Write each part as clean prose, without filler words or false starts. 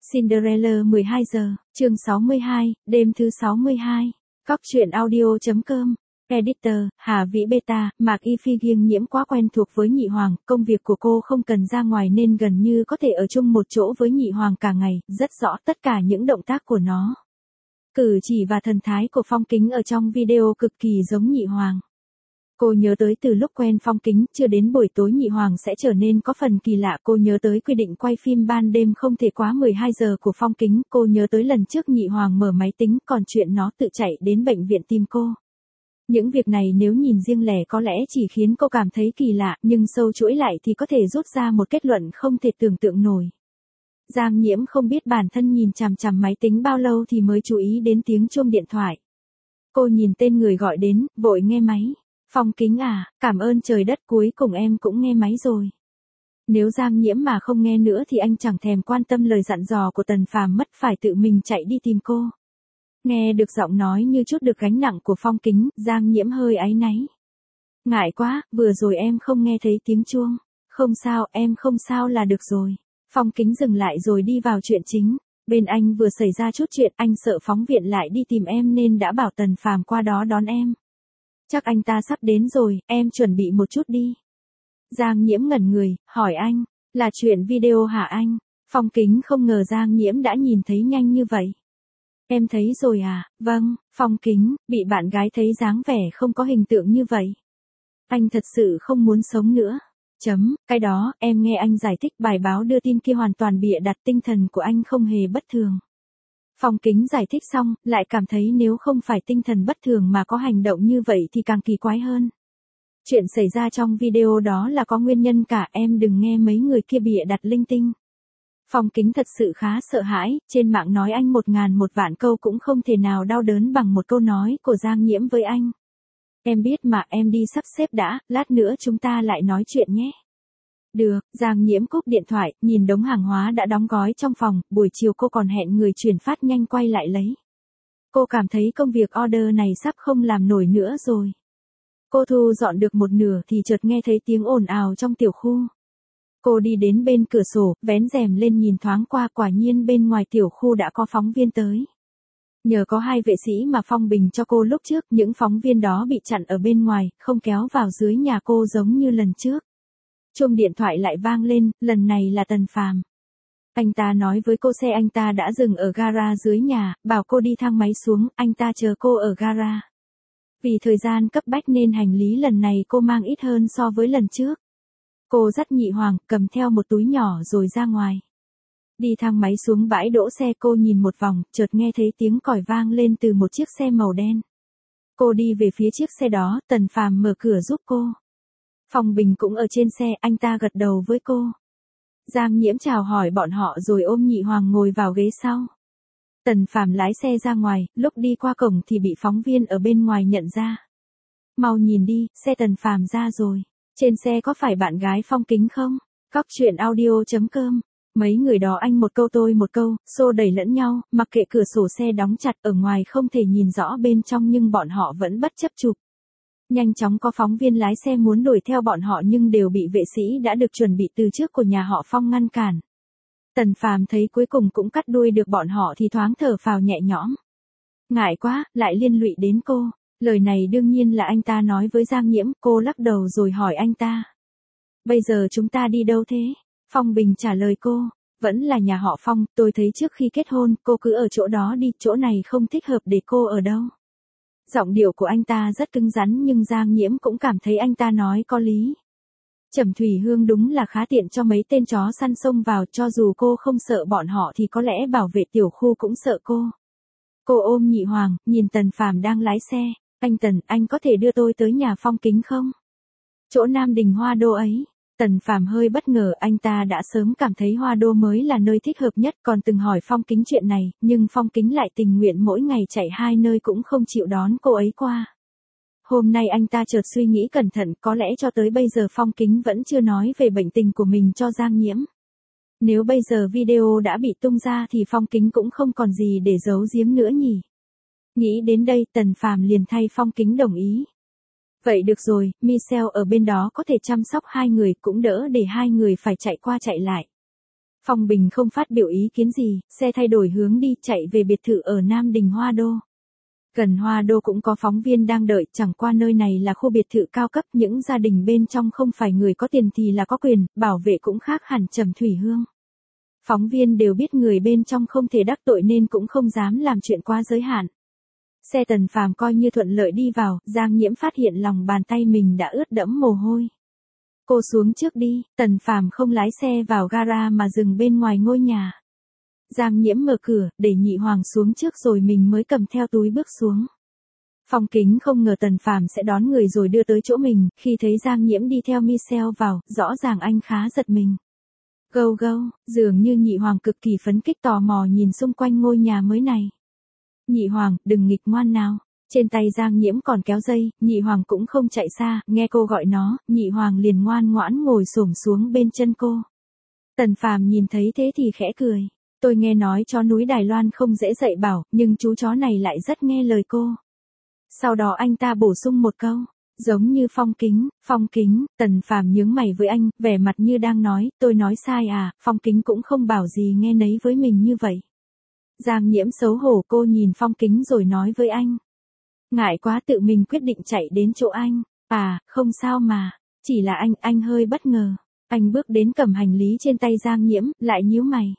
Cinderella 12 giờ, chương 62, đêm thứ 62. Cóc truyện audio.com. Editor, Hà Vĩ Beta, Mạc Y Phi Giêng Nhiễm quá quen thuộc với Nhị Hoàng, công việc của cô không cần ra ngoài nên gần như có thể ở chung một chỗ với Nhị Hoàng cả ngày, rất rõ tất cả những động tác của nó. Cử chỉ và thần thái của Phong Kính ở trong video cực kỳ giống Nhị Hoàng. Cô nhớ tới từ lúc quen Phong Kính, chưa đến buổi tối Nhị Hoàng sẽ trở nên có phần kỳ lạ. Cô nhớ tới quy định quay phim ban đêm không thể quá 12 giờ của Phong Kính. Cô nhớ tới lần trước Nhị Hoàng mở máy tính, còn chuyện nó tự chạy đến bệnh viện tìm cô. Những việc này nếu nhìn riêng lẻ có lẽ chỉ khiến cô cảm thấy kỳ lạ, nhưng sâu chuỗi lại thì có thể rút ra một kết luận không thể tưởng tượng nổi. Giang Nhiễm không biết bản thân nhìn chằm chằm máy tính bao lâu thì mới chú ý đến tiếng chuông điện thoại. Cô nhìn tên người gọi đến, vội nghe máy. Phong Kính à, cảm ơn trời đất, cuối cùng em cũng nghe máy rồi. Nếu Giang Nhiễm mà không nghe nữa thì anh chẳng thèm quan tâm lời dặn dò của Tần Phàm, mất phải tự mình chạy đi tìm cô. Nghe được giọng nói như chút được gánh nặng của Phong Kính, Giang Nhiễm hơi áy náy. Ngại quá, vừa rồi em không nghe thấy tiếng chuông. Không sao, em không sao là được rồi. Phong Kính dừng lại rồi đi vào chuyện chính. Bên anh vừa xảy ra chút chuyện, anh sợ phóng viên lại đi tìm em nên đã bảo Tần Phàm qua đó đón em. Chắc anh ta sắp đến rồi, em chuẩn bị một chút đi. Giang Nhiễm ngẩn người, hỏi anh, là chuyện video hả anh? Phong Kính không ngờ Giang Nhiễm đã nhìn thấy nhanh như vậy. Em thấy rồi à, vâng. Phong Kính, bị bạn gái thấy dáng vẻ không có hình tượng như vậy. Anh thật sự không muốn sống nữa. Cái đó, em nghe anh giải thích, bài báo đưa tin kia hoàn toàn bịa đặt, tinh thần của anh không hề bất thường. Phong Kính giải thích xong, lại cảm thấy nếu không phải tinh thần bất thường mà có hành động như vậy thì càng kỳ quái hơn. Chuyện xảy ra trong video đó là có nguyên nhân cả, em đừng nghe mấy người kia bịa đặt linh tinh. Phong Kính thật sự khá sợ hãi, trên mạng nói anh 1000 câu cũng không thể nào đau đớn bằng một câu nói của Giang Nhiễm với anh. Em biết mà, em đi sắp xếp đã, lát nữa chúng ta lại nói chuyện nhé. Được, Giang Nhiễm cúp điện thoại, nhìn đống hàng hóa đã đóng gói trong phòng, buổi chiều cô còn hẹn người chuyển phát nhanh quay lại lấy. Cô cảm thấy công việc order này sắp không làm nổi nữa rồi. Cô thu dọn được một nửa thì chợt nghe thấy tiếng ồn ào trong tiểu khu. Cô đi đến bên cửa sổ, vén rèm lên nhìn thoáng qua, quả nhiên bên ngoài tiểu khu đã có phóng viên tới. Nhờ có 2 vệ sĩ mà Phong Bình cho cô lúc trước, những phóng viên đó bị chặn ở bên ngoài, không kéo vào dưới nhà cô giống như lần trước. Chuông điện thoại lại vang lên, lần này là Tần Phàm. Anh ta nói với cô xe anh ta đã dừng ở gara dưới nhà, bảo cô đi thang máy xuống, anh ta chờ cô ở gara. Vì thời gian cấp bách nên hành lý lần này cô mang ít hơn so với lần trước. Cô dắt Nhị Hoàng, cầm theo một túi nhỏ rồi ra ngoài. Đi thang máy xuống bãi đỗ xe, cô nhìn một vòng, chợt nghe thấy tiếng còi vang lên từ một chiếc xe màu đen. Cô đi về phía chiếc xe đó, Tần Phàm mở cửa giúp cô. Phong Bình cũng ở trên xe, anh ta gật đầu với cô. Giang Nhiễm chào hỏi bọn họ rồi ôm Nhị Hoàng ngồi vào ghế sau. Tần Phàm lái xe ra ngoài, lúc đi qua cổng thì bị phóng viên ở bên ngoài nhận ra. Mau nhìn đi, xe Tần Phàm ra rồi. Trên xe có phải bạn gái Phong Kính không? Cóc truyện audio.com. Mấy người đó anh một câu tôi một câu, xô đẩy lẫn nhau, mặc kệ cửa sổ xe đóng chặt, ở ngoài không thể nhìn rõ bên trong nhưng bọn họ vẫn bất chấp chụp. Nhanh chóng có phóng viên lái xe muốn đuổi theo bọn họ nhưng đều bị vệ sĩ đã được chuẩn bị từ trước của nhà họ Phong ngăn cản. Tần Phàm thấy cuối cùng cũng cắt đuôi được bọn họ thì thoáng thở phào nhẹ nhõm. Ngại quá, lại liên lụy đến cô. Lời này đương nhiên là anh ta nói với Giang Nhiễm, cô lắc đầu rồi hỏi anh ta. Bây giờ chúng ta đi đâu thế? Phong Bình trả lời cô, vẫn là nhà họ Phong, tôi thấy trước khi kết hôn, cô cứ ở chỗ đó đi, chỗ này không thích hợp để cô ở đâu. Giọng điệu của anh ta rất cứng rắn nhưng Giang Nhiễm cũng cảm thấy anh ta nói có lý. Trầm Thủy Hương đúng là khá tiện cho mấy tên chó săn xông vào, cho dù cô không sợ bọn họ thì có lẽ bảo vệ tiểu khu cũng sợ cô. Cô ôm Nhị Hoàng, nhìn Tần Phàm đang lái xe. Anh Tần, anh có thể đưa tôi tới nhà Phong Kính không? Chỗ Nam Đình Hoa Đô ấy. Tần Phàm hơi bất ngờ, anh ta đã sớm cảm thấy Hoa Đô mới là nơi thích hợp nhất, còn từng hỏi Phong Kính chuyện này, nhưng Phong Kính lại tình nguyện mỗi ngày chạy 2 nơi cũng không chịu đón cô ấy qua. Hôm nay anh ta chợt suy nghĩ cẩn thận, có lẽ cho tới bây giờ Phong Kính vẫn chưa nói về bệnh tình của mình cho Giang Nhiễm. Nếu bây giờ video đã bị tung ra thì Phong Kính cũng không còn gì để giấu giếm nữa nhỉ. Nghĩ đến đây, Tần Phàm liền thay Phong Kính đồng ý. Vậy được rồi, Michelle ở bên đó có thể chăm sóc 2 người, cũng đỡ để 2 người phải chạy qua chạy lại. Phong Bình không phát biểu ý kiến gì, xe thay đổi hướng đi chạy về biệt thự ở Nam Đình Hoa Đô. Gần Hoa Đô cũng có phóng viên đang đợi, chẳng qua nơi này là khu biệt thự cao cấp, những gia đình bên trong không phải người có tiền thì là có quyền, bảo vệ cũng khác hẳn Trầm Thủy Hương. Phóng viên đều biết người bên trong không thể đắc tội nên cũng không dám làm chuyện quá giới hạn. Xe Tần Phàm coi như thuận lợi đi vào, Giang Nhiễm phát hiện lòng bàn tay mình đã ướt đẫm mồ hôi. Cô xuống trước đi, Tần Phàm không lái xe vào gara mà dừng bên ngoài ngôi nhà. Giang Nhiễm mở cửa, để Nhị Hoàng xuống trước rồi mình mới cầm theo túi bước xuống. Phong Kính không ngờ Tần Phàm sẽ đón người rồi đưa tới chỗ mình, khi thấy Giang Nhiễm đi theo Michelle vào, rõ ràng anh khá giật mình. Gâu gâu, dường như Nhị Hoàng cực kỳ phấn khích tò mò nhìn xung quanh ngôi nhà mới này. Nhị Hoàng, đừng nghịch ngoan nào. Trên tay Giang Nhiễm còn kéo dây, Nhị Hoàng cũng không chạy xa, nghe cô gọi nó, Nhị Hoàng liền ngoan ngoãn ngồi xổm xuống bên chân cô. Tần Phàm nhìn thấy thế thì khẽ cười. Tôi nghe nói chó núi Đài Loan không dễ dạy bảo, nhưng chú chó này lại rất nghe lời cô. Sau đó anh ta bổ sung một câu, giống như Phong Kính, Tần Phàm nhướng mày với anh, vẻ mặt như đang nói, tôi nói sai à, Phong Kính cũng không bảo gì nghe nấy với mình như vậy. Giang Nhiễm xấu hổ, cô nhìn Phong Kính rồi nói với anh. Ngại quá tự mình quyết định chạy đến chỗ anh, à, không sao mà, chỉ là anh hơi bất ngờ. Anh bước đến cầm hành lý trên tay Giang Nhiễm, lại nhíu mày.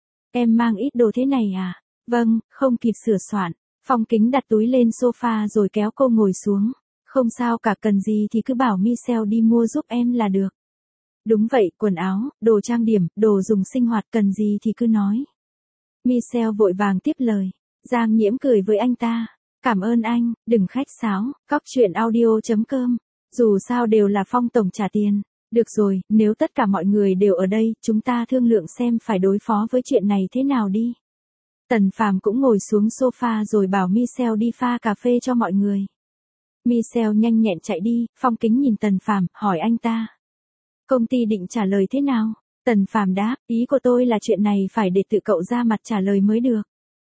Em mang ít đồ thế này à? Vâng, không kịp sửa soạn. Phong Kính đặt túi lên sofa rồi kéo cô ngồi xuống. Không sao cả, cần gì thì cứ bảo Michelle đi mua giúp em là được. Đúng vậy, quần áo, đồ trang điểm, đồ dùng sinh hoạt, cần gì thì cứ nói. Michelle vội vàng tiếp lời. Giang Nhiễm cười với anh ta. Cảm ơn anh, đừng khách sáo, coctruyện.audio.com. Dù sao đều là Phong tổng trả tiền. Được rồi, nếu tất cả mọi người đều ở đây, chúng ta thương lượng xem phải đối phó với chuyện này thế nào đi. Tần Phàm cũng ngồi xuống sofa rồi bảo Michelle đi pha cà phê cho mọi người. Michelle nhanh nhẹn chạy đi, Phong Kính nhìn Tần Phàm, hỏi anh ta. Công ty định trả lời thế nào? Tần Phàm đáp, ý của tôi là chuyện này phải để tự cậu ra mặt trả lời mới được.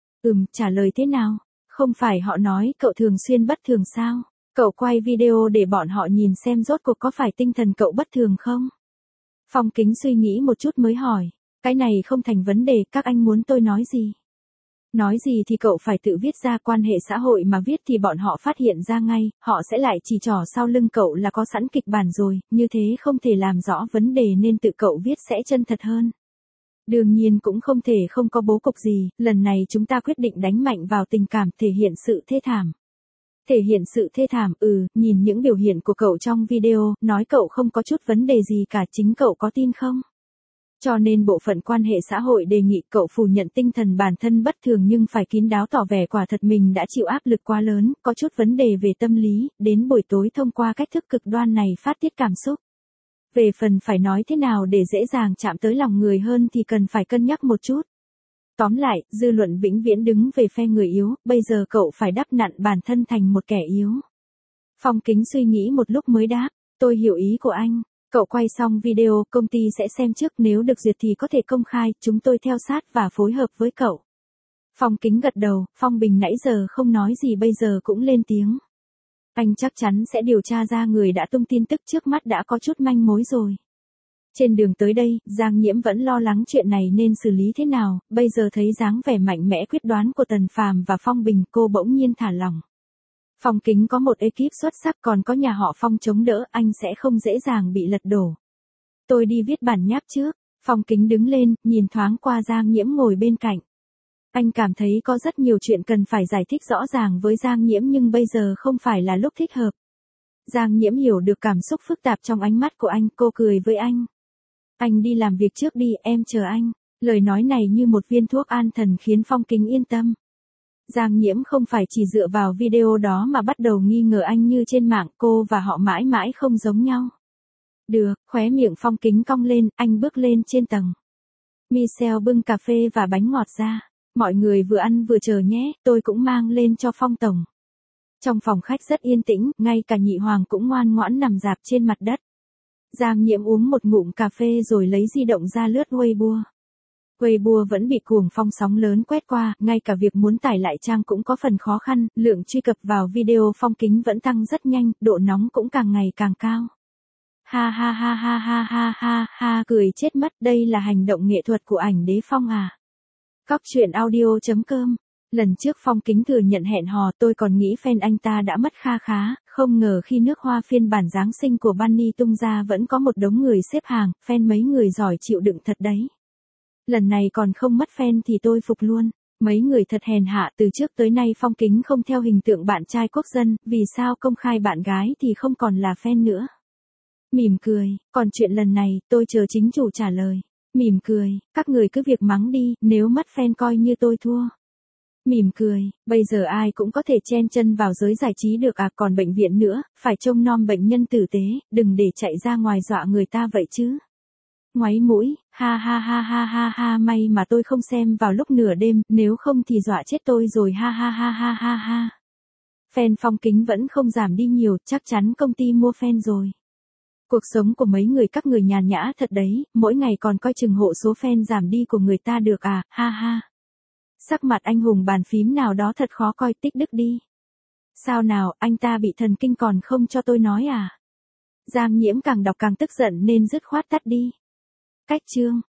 Trả lời thế nào? Không phải họ nói cậu thường xuyên bất thường sao? Cậu quay video để bọn họ nhìn xem rốt cuộc có phải tinh thần cậu bất thường không? Phong Kính suy nghĩ một chút mới hỏi. Cái này không thành vấn đề, các anh muốn tôi nói gì? Nói gì thì cậu phải tự viết ra, quan hệ xã hội mà viết thì bọn họ phát hiện ra ngay, họ sẽ lại chỉ trỏ sau lưng cậu là có sẵn kịch bản rồi, như thế không thể làm rõ vấn đề nên tự cậu viết sẽ chân thật hơn. Đương nhiên cũng không thể không có bố cục gì, lần này chúng ta quyết định đánh mạnh vào tình cảm, thể hiện sự thê thảm. Thể hiện sự thê thảm, nhìn những biểu hiện của cậu trong video, nói cậu không có chút vấn đề gì cả, chính cậu có tin không? Cho nên bộ phận quan hệ xã hội đề nghị cậu phủ nhận tinh thần bản thân bất thường nhưng phải kín đáo tỏ vẻ quả thật mình đã chịu áp lực quá lớn, có chút vấn đề về tâm lý, đến buổi tối thông qua cách thức cực đoan này phát tiết cảm xúc. Về phần phải nói thế nào để dễ dàng chạm tới lòng người hơn thì cần phải cân nhắc một chút. Tóm lại, dư luận vĩnh viễn đứng về phe người yếu, bây giờ cậu phải đắp nặn bản thân thành một kẻ yếu. Phong Kính suy nghĩ một lúc mới đáp, tôi hiểu ý của anh. Cậu quay xong video, công ty sẽ xem trước, nếu được duyệt thì có thể công khai, chúng tôi theo sát và phối hợp với cậu. Phong Kính gật đầu, Phong Bình nãy giờ không nói gì bây giờ cũng lên tiếng. Anh chắc chắn sẽ điều tra ra người đã tung tin tức, trước mắt đã có chút manh mối rồi. Trên đường tới đây, Giang Nhiễm vẫn lo lắng chuyện này nên xử lý thế nào, bây giờ thấy dáng vẻ mạnh mẽ quyết đoán của Tần Phàm và Phong Bình, cô bỗng nhiên thả lỏng. Phong Kính có một ekip xuất sắc, còn có nhà họ Phong chống đỡ, anh sẽ không dễ dàng bị lật đổ. Tôi đi viết bản nháp trước. Phong Kính đứng lên, nhìn thoáng qua Giang Nhiễm ngồi bên cạnh. Anh cảm thấy có rất nhiều chuyện cần phải giải thích rõ ràng với Giang Nhiễm nhưng bây giờ không phải là lúc thích hợp. Giang Nhiễm hiểu được cảm xúc phức tạp trong ánh mắt của anh, cô cười với anh. Anh đi làm việc trước đi, em chờ anh. Lời nói này như một viên thuốc an thần khiến Phong Kính yên tâm. Giang Nhiễm không phải chỉ dựa vào video đó mà bắt đầu nghi ngờ anh như trên mạng, cô và họ mãi mãi không giống nhau. Được, khóe miệng Phong Kính cong lên, anh bước lên trên tầng. Michelle bưng cà phê và bánh ngọt ra. Mọi người vừa ăn vừa chờ nhé, tôi cũng mang lên cho Phong tổng. Trong phòng khách rất yên tĩnh, ngay cả Nhị Hoàng cũng ngoan ngoãn nằm rạp trên mặt đất. Giang Nhiễm uống một ngụm cà phê rồi lấy di động ra lướt Weibo. Weibo vẫn bị cuồng phong sóng lớn quét qua, ngay cả việc muốn tải lại trang cũng có phần khó khăn, lượng truy cập vào video Phong Kính vẫn tăng rất nhanh, độ nóng cũng càng ngày càng cao. Ha ha ha ha ha ha ha ha, cười chết mất, đây là hành động nghệ thuật của ảnh đế Phong à. Cóc truyện audio.com. Lần trước Phong Kính thừa nhận hẹn hò, tôi còn nghĩ fan anh ta đã mất kha khá, không ngờ khi nước hoa phiên bản Giáng sinh của Bunny tung ra vẫn có một đống người xếp hàng, fan mấy người giỏi chịu đựng thật đấy. Lần này còn không mất fan thì tôi phục luôn. Mấy người thật hèn hạ, từ trước tới nay Phong Kính không theo hình tượng bạn trai quốc dân, vì sao công khai bạn gái thì không còn là fan nữa. Mỉm cười, còn chuyện lần này, tôi chờ chính chủ trả lời. Mỉm cười, các người cứ việc mắng đi, nếu mất fan coi như tôi thua. Mỉm cười, bây giờ ai cũng có thể chen chân vào giới giải trí được à, còn bệnh viện nữa, phải trông nom bệnh nhân tử tế, đừng để chạy ra ngoài dọa người ta vậy chứ. Ngoáy mũi, ha ha ha ha ha ha, may mà tôi không xem vào lúc nửa đêm, nếu không thì dọa chết tôi rồi, ha ha ha ha ha ha. Fan Phong Kính vẫn không giảm đi nhiều, chắc chắn công ty mua fan rồi. Cuộc sống của mấy người các người nhàn nhã thật đấy, mỗi ngày còn coi chừng hộ số fan giảm đi của người ta được à, ha ha. Sắc mặt anh hùng bàn phím nào đó thật khó coi, tích đức đi. Sao nào, anh ta bị thần kinh còn không cho tôi nói à? Giang Nhiễm càng đọc càng tức giận nên dứt khoát tắt đi. Cách chương.